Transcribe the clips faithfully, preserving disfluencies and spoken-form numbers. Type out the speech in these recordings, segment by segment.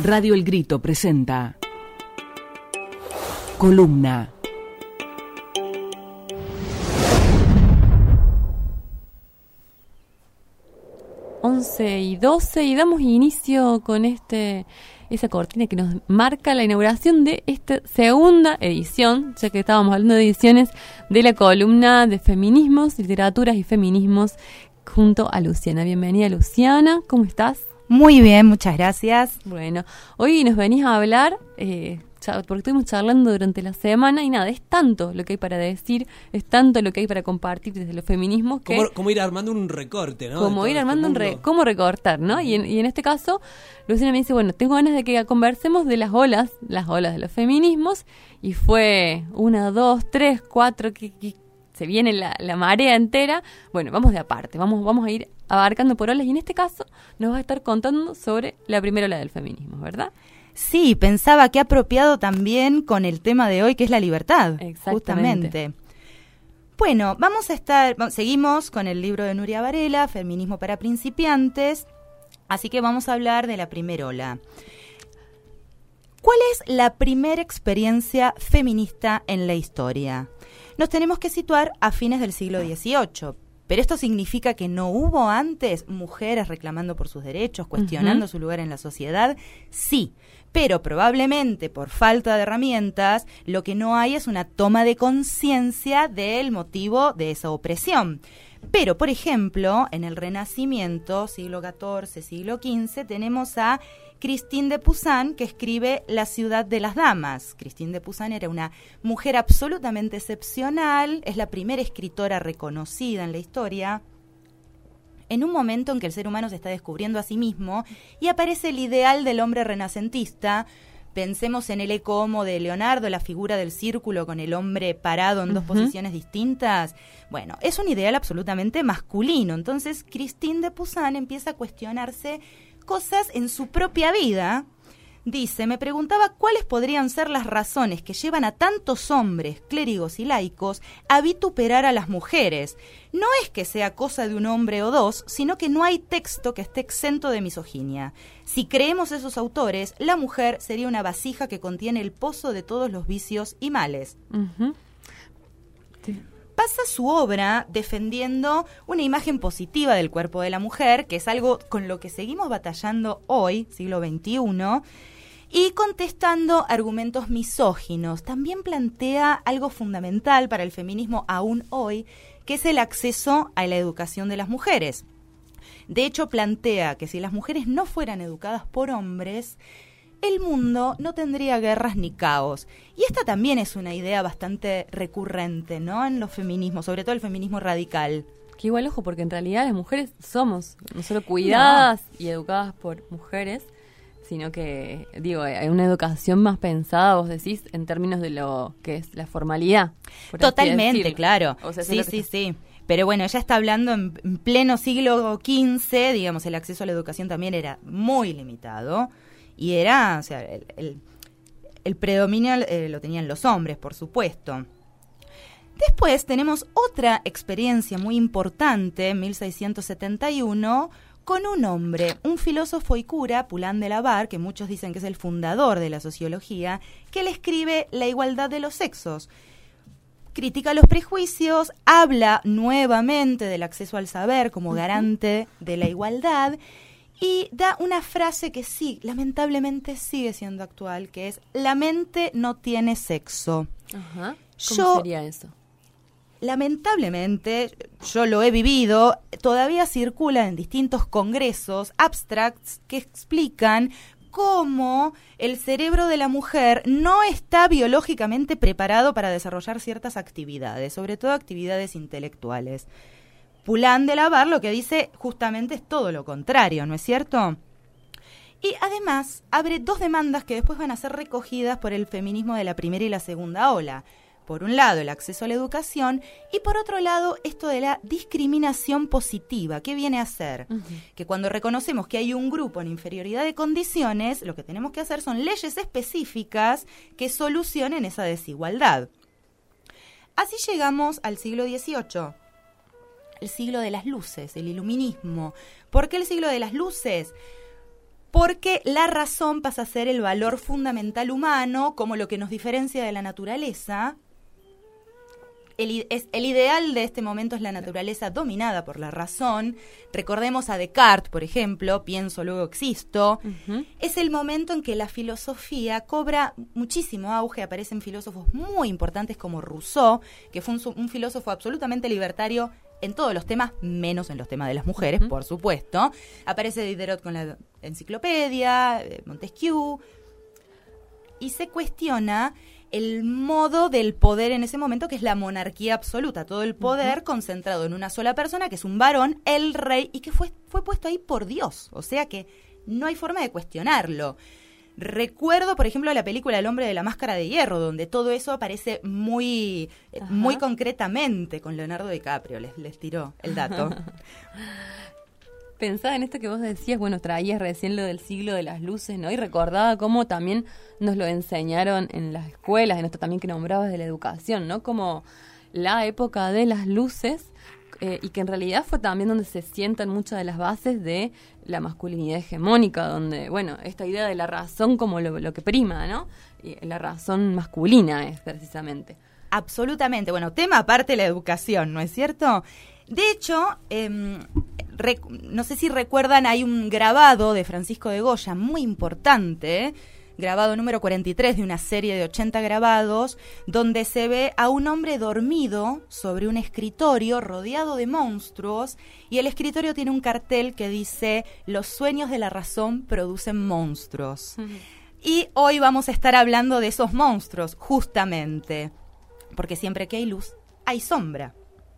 Radio El Grito presenta Columna. once y doce y damos inicio con este esa cortina que nos marca la inauguración de esta segunda edición, ya que estábamos hablando de ediciones de la columna de feminismos, literaturas y feminismos junto a Luciana. Bienvenida, Luciana, ¿cómo estás? Muy bien, muchas gracias. Bueno, hoy nos venís a hablar, eh, porque estuvimos charlando durante la semana y nada, es tanto lo que hay para decir, es tanto lo que hay para compartir desde los feminismos que... Como, como ir armando un recorte, ¿no? Como ir armando un re, cómo recortar, ¿no? Y en, y en este caso, Luciana me dice, bueno, tengo ganas de que conversemos de las olas, las olas de los feminismos, y fue una, dos, tres, cuatro, que, que se viene la, la marea entera. Bueno, vamos de aparte, vamos, vamos a ir abarcando por olas, y en este caso nos va a estar contando sobre la primera ola del feminismo, ¿verdad? Sí, pensaba que apropiado también con el tema de hoy, que es la libertad. Exactamente. Justamente. Bueno, vamos a estar, seguimos con el libro de Nuria Varela, Feminismo para principiantes, así que vamos a hablar de la primera ola. ¿Cuál es la primera experiencia feminista en la historia? Nos tenemos que situar a fines del siglo dieciocho, pero esto significa que no hubo antes mujeres reclamando por sus derechos, cuestionando uh-huh. su lugar en la sociedad. Sí, pero probablemente por falta de herramientas, lo que no hay es una toma de conciencia del motivo de esa opresión. Pero, por ejemplo, en el Renacimiento, siglo catorce, siglo quince, tenemos a Christine de Puzan, que escribe La ciudad de las damas. Christine de Puzan era una mujer absolutamente excepcional, es la primera escritora reconocida en la historia, en un momento en que el ser humano se está descubriendo a sí mismo y aparece el ideal del hombre renacentista. Pensemos en el Eco Homo de Leonardo, la figura del círculo con el hombre parado en uh-huh. dos posiciones distintas. Bueno, es un ideal absolutamente masculino. Entonces, Christine de Puzan empieza a cuestionarse cosas en su propia vida. Dice, me preguntaba cuáles podrían ser las razones que llevan a tantos hombres, clérigos y laicos a vituperar a las mujeres. No es que sea cosa de un hombre o dos, sino que no hay texto que esté exento de misoginia. Si creemos esos autores, la mujer sería una vasija que contiene el pozo de todos los vicios y males. Uh-huh. Sí. Pasa su obra defendiendo una imagen positiva del cuerpo de la mujer, que es algo con lo que seguimos batallando hoy, siglo veintiuno, y contestando argumentos misóginos. También plantea algo fundamental para el feminismo aún hoy, que es el acceso a la educación de las mujeres. De hecho, plantea que si las mujeres no fueran educadas por hombres, el mundo no tendría guerras ni caos. Y esta también es una idea bastante recurrente, ¿no?, en los feminismos, sobre todo el feminismo radical. Que igual, ojo, porque en realidad las mujeres somos no solo cuidadas no. y educadas por mujeres, sino que, digo, hay una educación más pensada, vos decís, en términos de lo que es la formalidad. Totalmente, claro. O sea, sí, sí, sí. Pero bueno, ella está hablando en pleno siglo quince, digamos, el acceso a la educación también era muy limitado. Y era, o sea, el, el, el predominio eh, lo tenían los hombres, por supuesto. Después tenemos otra experiencia muy importante, en mil seiscientos setenta y uno, con un hombre, un filósofo y cura, Poulain de la Barre, que muchos dicen que es el fundador de la sociología, que le escribe La igualdad de los sexos. Critica los prejuicios, habla nuevamente del acceso al saber como garante de la igualdad, y da una frase que sí, lamentablemente sigue siendo actual, que es, la mente no tiene sexo. Ajá. ¿Cómo yo, sería eso? Lamentablemente, yo lo he vivido, todavía circulan en distintos congresos abstracts que explican cómo el cerebro de la mujer no está biológicamente preparado para desarrollar ciertas actividades, sobre todo actividades intelectuales. Poulain de la Barre lo que dice justamente es todo lo contrario, ¿no es cierto? Y además abre dos demandas que después van a ser recogidas por el feminismo de la primera y la segunda ola. Por un lado, el acceso a la educación, y por otro lado, esto de la discriminación positiva. ¿Qué viene a ser? Uh-huh. Que cuando reconocemos que hay un grupo en inferioridad de condiciones, lo que tenemos que hacer son leyes específicas que solucionen esa desigualdad. Así llegamos al siglo dieciocho. El siglo de las luces, el iluminismo. ¿Por qué el siglo de las luces? porque la razón pasa a ser el valor fundamental humano, como lo que nos diferencia de la naturaleza. El, es, el ideal de este momento es la naturaleza dominada por la razón. Recordemos a Descartes, por ejemplo, pienso, luego existo. Uh-huh. Es el momento en que la filosofía cobra muchísimo auge. Aparecen filósofos muy importantes como Rousseau, que fue un, un filósofo absolutamente libertario en todos los temas, menos en los temas de las mujeres, uh-huh. por supuesto. Aparece Diderot con la enciclopedia, Montesquieu, y se cuestiona el modo del poder en ese momento, que es la monarquía absoluta, todo el poder uh-huh. concentrado en una sola persona, que es un varón, el rey, y que fue, fue puesto ahí por Dios, o sea que no hay forma de cuestionarlo. Recuerdo, por ejemplo, la película El hombre de la máscara de hierro, donde todo eso aparece muy, muy concretamente, con Leonardo DiCaprio, les, les tiró el dato. Pensaba en esto que vos decías, bueno, traías recién lo del siglo de las luces, ¿no? Y recordaba cómo también nos lo enseñaron en las escuelas, en esto también que nombrabas de la educación, ¿no? Como la época de las luces, eh, y que en realidad fue también donde se sientan muchas de las bases de la masculinidad hegemónica, donde, bueno, esta idea de la razón como lo, lo que prima, ¿no? Y la razón masculina es precisamente. Absolutamente. Bueno, tema aparte la educación, ¿no es cierto? De hecho, eh, rec- no sé si recuerdan, hay un grabado de Francisco de Goya muy importante, ¿eh? Grabado número cuarenta y tres de una serie de ochenta grabados, donde se ve a un hombre dormido sobre un escritorio rodeado de monstruos, y el escritorio tiene un cartel que dice: los sueños de la razón producen monstruos. Uh-huh. Y hoy vamos a estar hablando de esos monstruos, justamente, porque siempre que hay luz, hay sombra.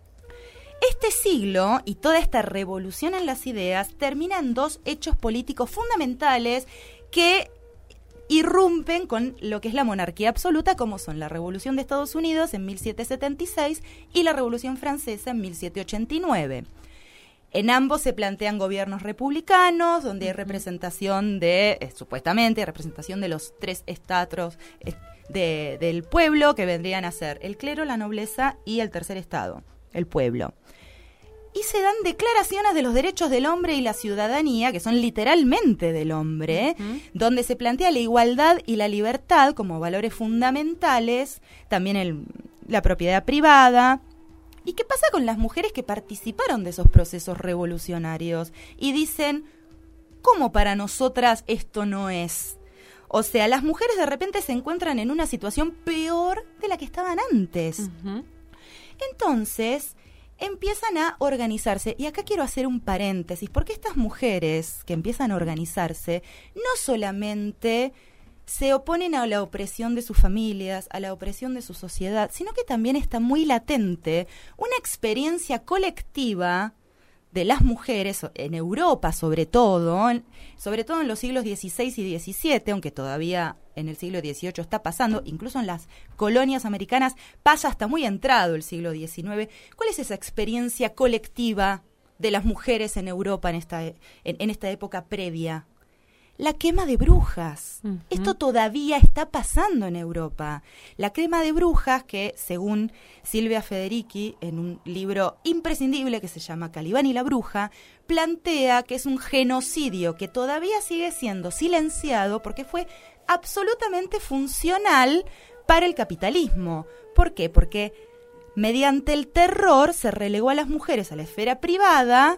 Este siglo y toda esta revolución en las ideas termina en dos hechos políticos fundamentales que irrumpen con lo que es la monarquía absoluta, como son la Revolución de Estados Unidos en mil setecientos setenta y seis y la Revolución Francesa en mil setecientos ochenta y nueve. En ambos se plantean gobiernos republicanos, donde hay representación de, eh, supuestamente, representación de los tres estratos eh, de, del pueblo, que vendrían a ser el clero, la nobleza y el tercer estado, el pueblo. Y se dan declaraciones de los derechos del hombre y la ciudadanía, que son literalmente del hombre, uh-huh. donde se plantea la igualdad y la libertad como valores fundamentales, también el, la propiedad privada. ¿Y qué pasa con las mujeres que participaron de esos procesos revolucionarios? Y dicen, ¿cómo para nosotras esto no es? O sea, las mujeres de repente se encuentran en una situación peor de la que estaban antes. Uh-huh. Entonces empiezan a organizarse, y acá quiero hacer un paréntesis, porque estas mujeres que empiezan a organizarse no solamente se oponen a la opresión de sus familias, a la opresión de su sociedad, sino que también está muy latente una experiencia colectiva de las mujeres, en Europa sobre todo, sobre todo en los siglos dieciséis y diecisiete, aunque todavía en el siglo dieciocho está pasando, incluso en las colonias americanas pasa hasta muy entrado el siglo diecinueve. ¿Cuál es esa experiencia colectiva de las mujeres en Europa en esta, en, en esta época previa? La quema de brujas. Uh-huh. Esto todavía está pasando en Europa. La quema de brujas, que según Silvia Federici, en un libro imprescindible que se llama Calibán y la bruja, plantea que es un genocidio que todavía sigue siendo silenciado porque fue absolutamente funcional para el capitalismo. ¿Por qué? Porque mediante el terror se relegó a las mujeres a la esfera privada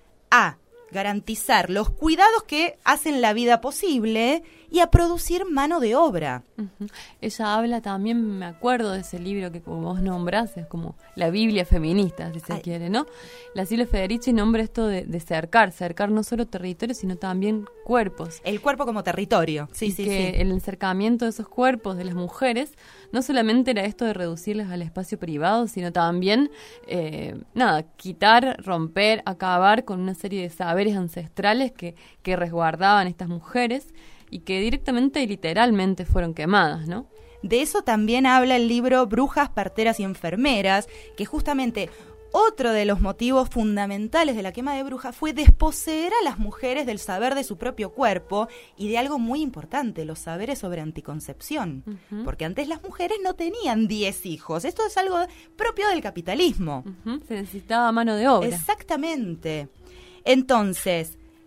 a garantizar los cuidados que hacen la vida posible y a producir mano de obra. Uh-huh. Ella habla también, me acuerdo de ese libro que como vos nombrás, es como la Biblia feminista, si se Ay. quiere, ¿no? La Silvia Federici nombra esto de, de cercar, cercar no solo territorios, sino también cuerpos. El cuerpo como territorio, sí, y sí, que sí. el acercamiento de esos cuerpos de las mujeres no solamente era esto de reducirlas al espacio privado, sino también, eh, nada, quitar, romper, acabar con una serie de saberes ancestrales que, que resguardaban estas mujeres y que directamente y literalmente fueron quemadas, ¿no? De eso también habla el libro Brujas, Parteras y Enfermeras, que justamente otro de los motivos fundamentales de la quema de brujas fue desposeer a las mujeres del saber de su propio cuerpo y de algo muy importante, los saberes sobre anticoncepción. Uh-huh. Porque antes las mujeres no tenían diez hijos. Esto es algo propio del capitalismo. Uh-huh. Se necesitaba mano de obra. Exactamente. Entonces,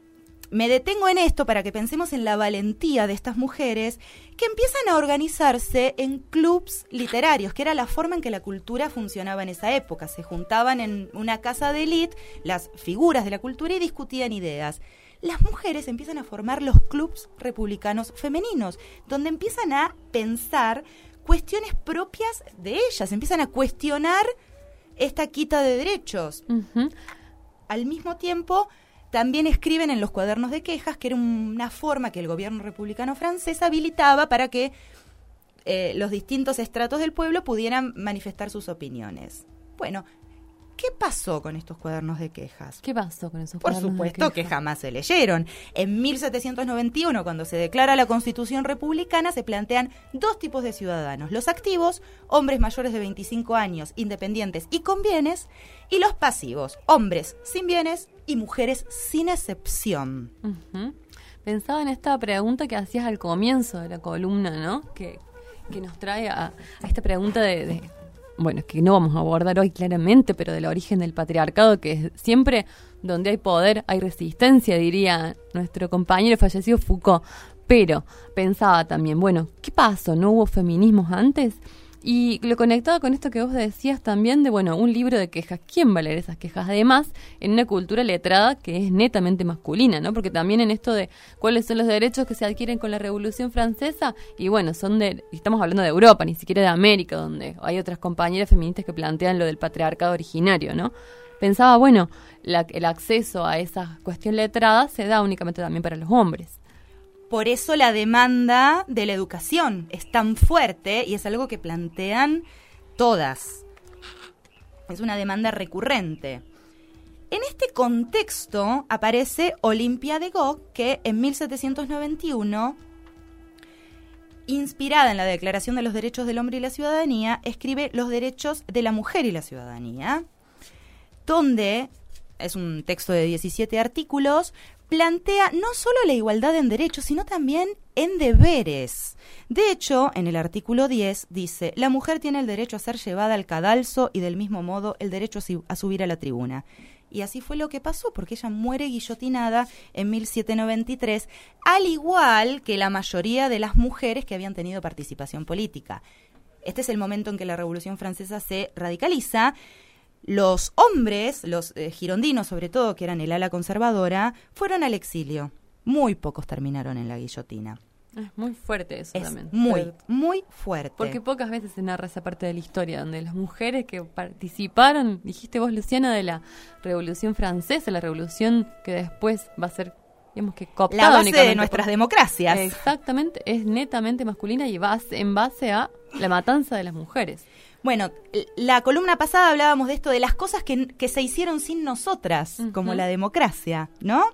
me detengo en esto para que pensemos en la valentía de estas mujeres que empiezan a organizarse en clubs literarios, que era la forma en que la cultura funcionaba en esa época. Se juntaban en una casa de élite las figuras de la cultura y discutían ideas. Las mujeres empiezan a formar los clubs republicanos femeninos, donde empiezan a pensar cuestiones propias de ellas, empiezan a cuestionar esta quita de derechos. Uh-huh. Al mismo tiempo, también escriben en los cuadernos de quejas, que era una forma que el gobierno republicano francés habilitaba para que eh, los distintos estratos del pueblo pudieran manifestar sus opiniones. Bueno, ¿qué pasó con estos cuadernos de quejas? ¿Qué pasó con esos Por cuadernos supuesto de quejas? que jamás se leyeron. En mil setecientos noventa y uno, cuando se declara la Constitución republicana, se plantean dos tipos de ciudadanos: los activos, hombres mayores de veinticinco años, independientes y con bienes, y los pasivos, hombres sin bienes y mujeres sin excepción. Uh-huh. Pensaba en esta pregunta que hacías al comienzo de la columna, ¿no? Que, que nos trae a, a esta pregunta de... de bueno, que no vamos a abordar hoy claramente, pero del origen del patriarcado, que es siempre donde hay poder, hay resistencia, diría nuestro compañero fallecido Foucault. Pero pensaba también, bueno, ¿qué pasó? ¿No hubo feminismos antes? Y lo conectaba con esto que vos decías también de, bueno, un libro de quejas. ¿Quién va a leer esas quejas? Además, en una cultura letrada que es netamente masculina, ¿no? Porque también en esto de cuáles son los derechos que se adquieren con la Revolución Francesa, y bueno, son de, estamos hablando de Europa, ni siquiera de América, donde hay otras compañeras feministas que plantean lo del patriarcado originario, ¿no? Pensaba, bueno, la, el acceso a esa cuestión letrada se da únicamente también para los hombres. Por eso la demanda de la educación es tan fuerte y es algo que plantean todas. Es una demanda recurrente. En este contexto aparece Olympia de Gaulle, que en mil setecientos noventa y uno, inspirada en la Declaración de los Derechos del Hombre y la Ciudadanía, escribe Los Derechos de la Mujer y la Ciudadanía, donde, es un texto de diecisiete artículos, plantea no solo la igualdad en derechos, sino también en deberes. De hecho, en el artículo diez dice: la mujer tiene el derecho a ser llevada al cadalso y del mismo modo el derecho a subir a la tribuna. Y así fue lo que pasó, porque ella muere guillotinada en mil setecientos noventa y tres, al igual que la mayoría de las mujeres que habían tenido participación política. Este es el momento en que la Revolución Francesa se radicaliza. Los hombres, los eh, girondinos sobre todo, que eran el ala conservadora, fueron al exilio. Muy pocos terminaron en la guillotina. Es muy fuerte eso es también. muy, Pero, muy fuerte. porque pocas veces se narra esa parte de la historia, donde las mujeres que participaron, dijiste vos, Luciana, de la Revolución Francesa, la revolución que después va a ser, digamos que cooptada. La base de nuestras por... democracias. Exactamente, es netamente masculina y base, en base a la matanza de las mujeres. Bueno, la columna pasada hablábamos de esto, de las cosas que, que se hicieron sin nosotras, uh-huh. como la democracia, ¿no?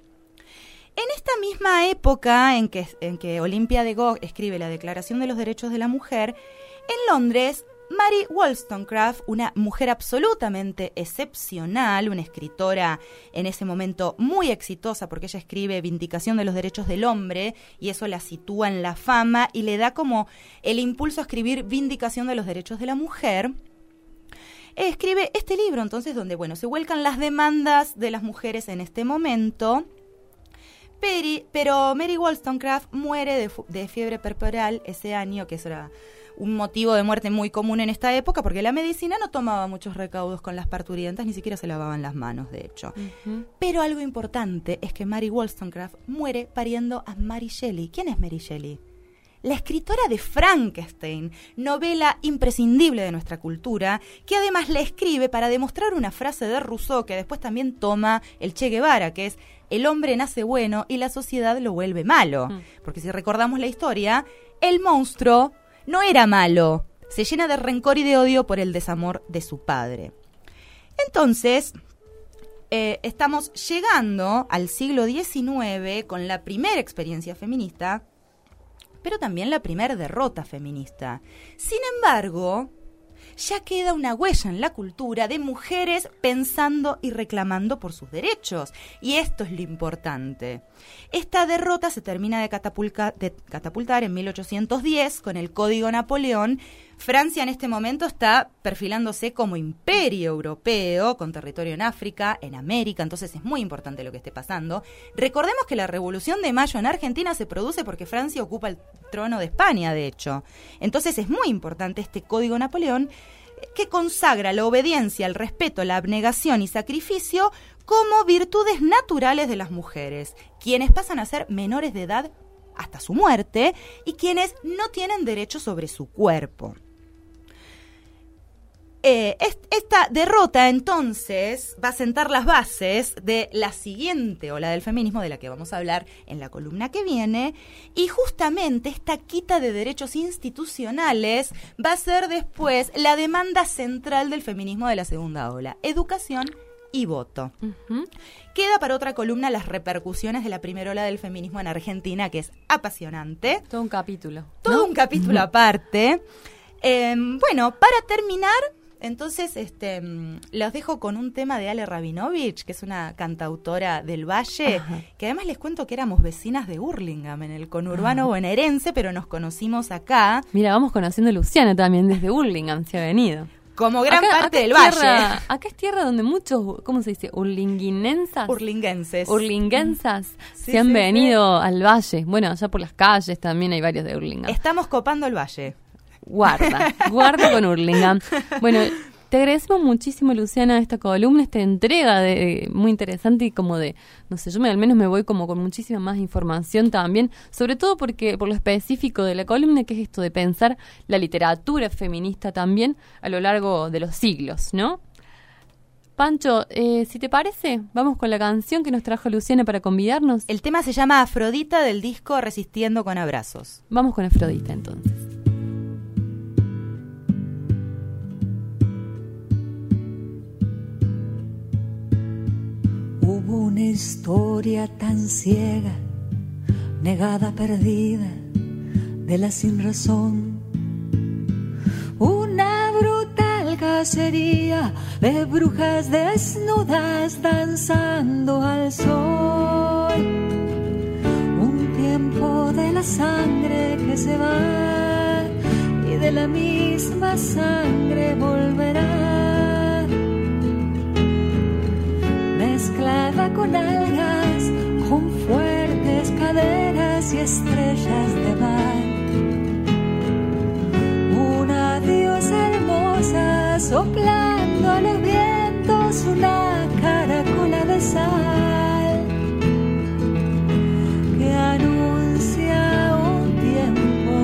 En esta misma época en que, en que Olympia de Gaulle escribe la Declaración de los Derechos de la Mujer, en Londres, Mary Wollstonecraft, una mujer absolutamente excepcional, una escritora en ese momento muy exitosa, porque ella escribe Vindicación de los Derechos del Hombre, y eso la sitúa en la fama y le da como el impulso a escribir Vindicación de los Derechos de la Mujer. Escribe este libro, entonces, donde, bueno, se vuelcan las demandas de las mujeres en este momento. Pero, pero Mary Wollstonecraft muere de, de fiebre puerperal ese año, que era un motivo de muerte muy común en esta época, porque la medicina no tomaba muchos recaudos con las parturientas, ni siquiera se lavaban las manos, de hecho. Uh-huh. Pero algo importante es que Mary Wollstonecraft muere pariendo a Mary Shelley. ¿Quién es Mary Shelley? La escritora de Frankenstein, novela imprescindible de nuestra cultura, que además la escribe para demostrar una frase de Rousseau que después también toma el Che Guevara, que es: el hombre nace bueno y la sociedad lo vuelve malo. Uh-huh. Porque si recordamos la historia, el monstruo no era malo, se llena de rencor y de odio por el desamor de su padre. Entonces, eh, estamos llegando al siglo diecinueve con la primera experiencia feminista, pero también la primera derrota feminista. Sin embargo, ya queda una huella en la cultura de mujeres pensando y reclamando por sus derechos. Y esto es lo importante. Esta derrota se termina de, catapulca, de catapultar en mil ochocientos diez con el Código Napoleón. Francia en este momento está perfilándose como imperio europeo, con territorio en África, en América, entonces es muy importante lo que esté pasando. Recordemos que la Revolución de Mayo en Argentina se produce porque Francia ocupa el trono de España, de hecho. Entonces es muy importante este Código Napoleón que consagra la obediencia, el respeto, la abnegación y sacrificio como virtudes naturales de las mujeres, quienes pasan a ser menores de edad hasta su muerte y quienes no tienen derecho sobre su cuerpo. Eh, esta derrota entonces va a sentar las bases de la siguiente ola del feminismo de la que vamos a hablar en la columna que viene, y justamente esta quita de derechos institucionales va a ser después la demanda central del feminismo de la segunda ola: educación y voto. Uh-huh. Queda para otra columna las repercusiones de la primera ola del feminismo en Argentina, que es apasionante. Todo un capítulo. Todo ¿no? un capítulo uh-huh. aparte. Eh, bueno, para terminar, entonces este, los dejo con un tema de Ale Rabinovich, que es una cantautora del Valle, Ajá. que además les cuento que éramos vecinas de Hurlingham, en el conurbano Ajá. bonaerense, pero nos conocimos acá. Mira, vamos conociendo a Luciana también, desde Hurlingham se ha venido. Como gran acá, parte acá del tierra, Valle. Acá es tierra donde muchos, ¿cómo se dice? Hurlinguinensas. Hurlinguenses. Hurlinguensas sí, se han sí, venido sí. al Valle. Bueno, allá por las calles también hay varios de Hurlingham. Estamos copando el Valle. Guarda, guarda con Hurlingham. Bueno, te agradecemos muchísimo, Luciana, esta columna, esta entrega de, muy interesante y como de, no sé, yo me, al menos me voy como con muchísima más información también, sobre todo porque por lo específico de la columna, que es esto de pensar la literatura feminista también a lo largo de los siglos, ¿no? Pancho, eh, si te parece, vamos con la canción que nos trajo Luciana para convidarnos. El tema se llama Afrodita, del disco Resistiendo con Abrazos. Vamos con Afrodita, entonces. Hubo una historia tan ciega, negada, perdida, de la sinrazón. Una brutal cacería de brujas desnudas danzando al sol. Un tiempo de la sangre que se va y de la misma sangre volverá. Mezclada con algas, con fuertes caderas y estrellas de mar. Una diosa hermosa soplando a los vientos una caracola de sal que anuncia un tiempo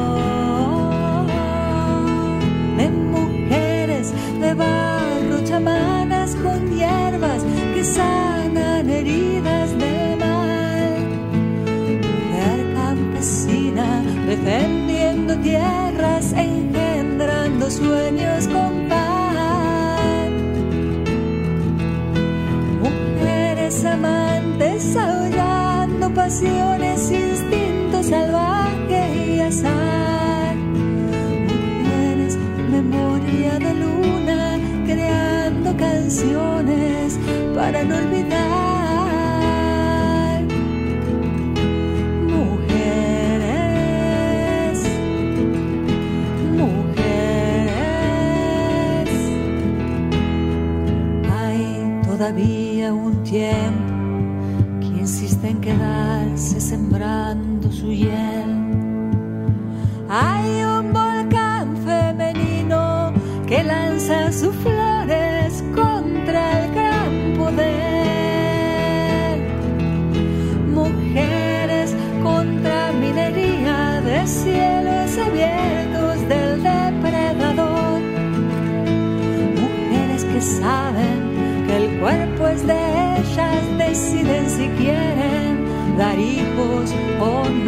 de mujeres de barro, chamanas con hierbas que sanan heridas del mal. Mujer campesina defendiendo tierras e engendrando sueños con pan. Mujeres amantes aullando pasiones, instinto salvaje y azar. Mujeres memoria de luna creando canciones para no olvidar. Mujeres, mujeres. Hay todavía un tiempo que insiste en quedarse sembrando su hiel. Hay un volcán femenino que lanza sus flores contra el gran poder. Mujeres contra minería de cielos abiertos del depredador. Mujeres que saben que el cuerpo es de ellas, deciden si quieren dar hijos o no.